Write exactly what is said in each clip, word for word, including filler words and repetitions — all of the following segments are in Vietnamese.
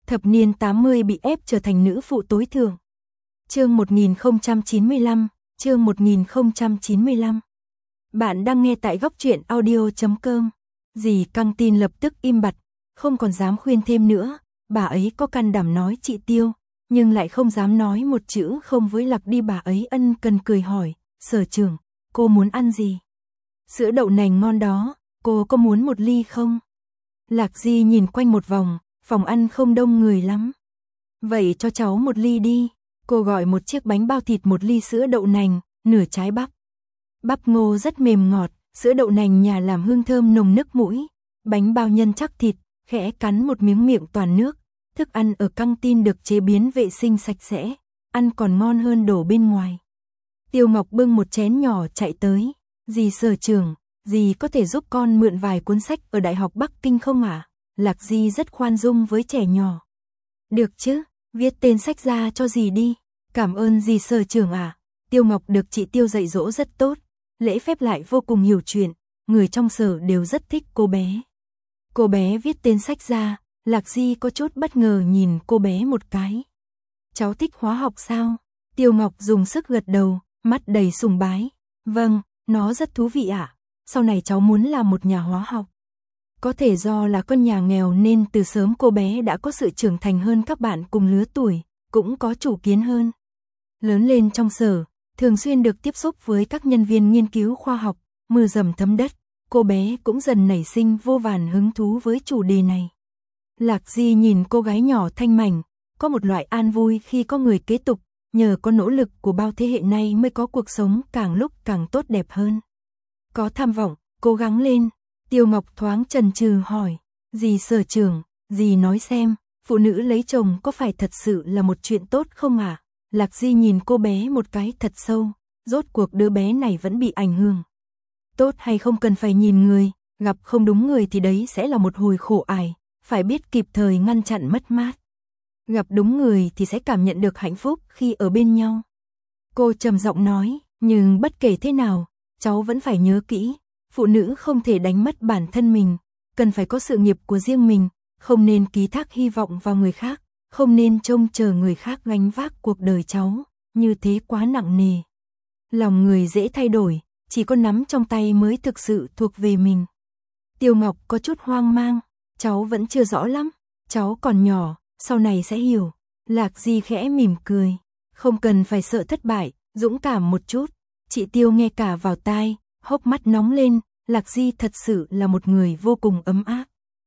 thập niên tám mươi bị ép trở thành nữ phụ tối thượng. Chương một nghìn không trăm chín mươi lăm, chương một nghìn không trăm chín mươi lăm. Bạn đang nghe tại góc truyện audio chấm com. Dì Căng Tin lập tức im bặt, không còn dám khuyên thêm nữa, bà ấy có can đảm nói chị Tiêu, nhưng lại không dám nói một chữ không với Lạc đi. Bà ấy ân cần cười hỏi, Sở trưởng, cô muốn ăn gì? Sữa đậu nành ngon đó, cô có muốn một ly không? Lạc Di nhìn quanh một vòng, phòng ăn không đông người lắm. Vậy cho cháu một ly đi. Cô gọi một chiếc bánh bao thịt, một ly sữa đậu nành, nửa trái bắp. Bắp ngô rất mềm ngọt, sữa đậu nành nhà làm hương thơm nồng nức mũi. Bánh bao nhân chắc thịt, khẽ cắn một miếng miệng toàn nước. Thức ăn ở căng tin được chế biến vệ sinh sạch sẽ, ăn còn ngon hơn đổ bên ngoài. Tiêu Ngọc bưng một chén nhỏ chạy tới. Dì Sở trưởng, dì có thể giúp con mượn vài cuốn sách ở Đại học Bắc Kinh không ạ? À? Lạc Di rất khoan dung với trẻ nhỏ. Được chứ, viết tên sách ra cho dì đi. Cảm ơn dì Sở trưởng ạ. À. Tiêu Ngọc được chị Tiêu dạy dỗ rất tốt, lễ phép lại vô cùng hiểu chuyện, người trong sở đều rất thích cô bé. Cô bé viết tên sách ra, Lạc Di có chút bất ngờ nhìn cô bé một cái. Cháu thích hóa học sao? Tiêu Ngọc dùng sức gật đầu, mắt đầy sùng bái. Vâng, nó rất thú vị ạ. À? Sau này cháu muốn làm một nhà hóa học. Có thể do là con nhà nghèo nên từ sớm cô bé đã có sự trưởng thành hơn các bạn cùng lứa tuổi, cũng có chủ kiến hơn. Lớn lên trong sở, thường xuyên được tiếp xúc với các nhân viên nghiên cứu khoa học, mưa dầm thấm đất, cô bé cũng dần nảy sinh vô vàn hứng thú với chủ đề này. Lạc Di nhìn cô gái nhỏ thanh mảnh, có một loại an vui khi có người kế tục, nhờ có nỗ lực của bao thế hệ nay mới có cuộc sống càng lúc càng tốt đẹp hơn. Có tham vọng, cố gắng lên. Tiêu Ngọc thoáng chần chừ hỏi, dì Sở trưởng, dì nói xem, phụ nữ lấy chồng có phải thật sự là một chuyện tốt không à? Lạc Di nhìn cô bé một cái thật sâu, rốt cuộc đứa bé này vẫn bị ảnh hưởng. Tốt hay không cần phải nhìn người, gặp không đúng người thì đấy sẽ là một hồi khổ ải, phải biết kịp thời ngăn chặn mất mát. Gặp đúng người thì sẽ cảm nhận được hạnh phúc khi ở bên nhau. Cô trầm giọng nói, nhưng bất kể thế nào, cháu vẫn phải nhớ kỹ, phụ nữ không thể đánh mất bản thân mình, cần phải có sự nghiệp của riêng mình, không nên ký thác hy vọng vào người khác, không nên trông chờ người khác gánh vác cuộc đời cháu, như thế quá nặng nề. Lòng người dễ thay đổi, chỉ có nắm trong tay mới thực sự thuộc về mình. Tiêu Ngọc có chút hoang mang, cháu vẫn chưa rõ lắm, cháu còn nhỏ, sau này sẽ hiểu. Lạc Di khẽ mỉm cười, không cần phải sợ thất bại, dũng cảm một chút. Chị Tiêu nghe cả vào tai, hốc mắt nóng lên, Lạc Di thật sự là một người vô cùng ấm áp.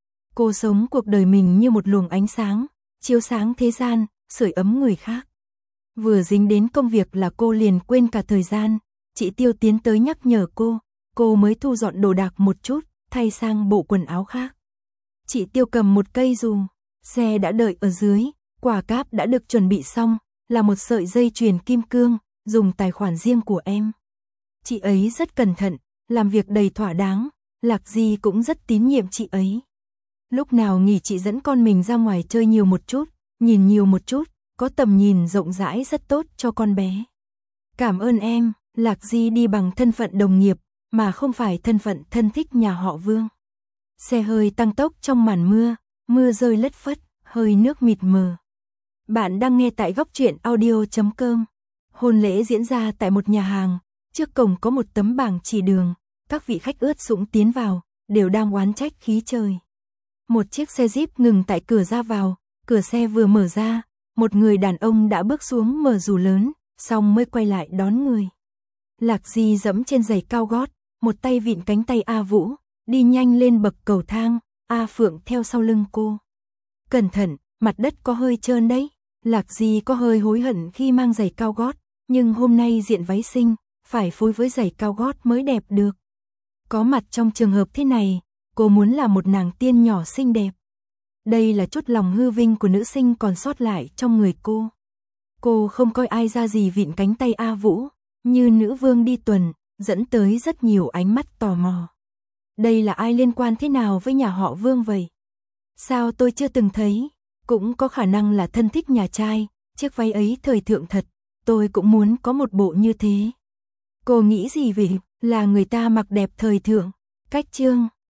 Cô sống cuộc đời mình như một luồng ánh sáng, chiếu sáng thế gian, sưởi ấm người khác. Vừa dính đến công việc là cô liền quên cả thời gian, chị Tiêu tiến tới nhắc nhở cô, cô mới thu dọn đồ đạc một chút, thay sang bộ quần áo khác. Chị Tiêu cầm một cây dù, xe đã đợi ở dưới, quả cáp đã được chuẩn bị xong, là một sợi dây chuyền kim cương, dùng tài khoản riêng của em. Chị ấy rất cẩn thận, làm việc đầy thỏa đáng, Lạc Di cũng rất tín nhiệm chị ấy. Lúc nào nghỉ chị dẫn con mình ra ngoài chơi nhiều một chút, nhìn nhiều một chút, có tầm nhìn rộng rãi rất tốt cho con bé. Cảm ơn em, Lạc Di đi bằng thân phận đồng nghiệp, mà không phải thân phận thân thích nhà họ Vương. Xe hơi tăng tốc trong màn mưa, mưa rơi lất phất, hơi nước mịt mờ. Bạn đang nghe tại góc truyện audio chấm com. Hôn lễ diễn ra tại một nhà hàng, trước cổng có một tấm bảng chỉ đường, các vị khách ướt sũng tiến vào, đều đang oán trách khí trời. Một chiếc xe Jeep ngừng tại cửa ra vào, cửa xe vừa mở ra, một người đàn ông đã bước xuống mở dù lớn, xong mới quay lại đón người. Lạc Di dẫm trên giày cao gót, một tay vịn cánh tay A Vũ, đi nhanh lên bậc cầu thang, A Phượng theo sau lưng cô. Cẩn thận, mặt đất có hơi trơn đấy. Lạc Di có hơi hối hận khi mang giày cao gót, nhưng hôm nay diện váy xinh, phải phối với giày cao gót mới đẹp được. Có mặt trong trường hợp thế này, cô muốn là một nàng tiên nhỏ xinh đẹp. Đây là chút lòng hư vinh của nữ sinh còn sót lại trong người cô. Cô không coi ai ra gì vịn cánh tay A Vũ, như nữ vương đi tuần, dẫn tới rất nhiều ánh mắt tò mò. Đây là ai liên quan thế nào với nhà họ Vương vậy? Sao tôi chưa từng thấy? Cũng có khả năng là thân thích nhà trai, chiếc váy ấy thời thượng thật, tôi cũng muốn có một bộ như thế. Cô nghĩ gì về là người ta mặc đẹp thời thượng? Cách chương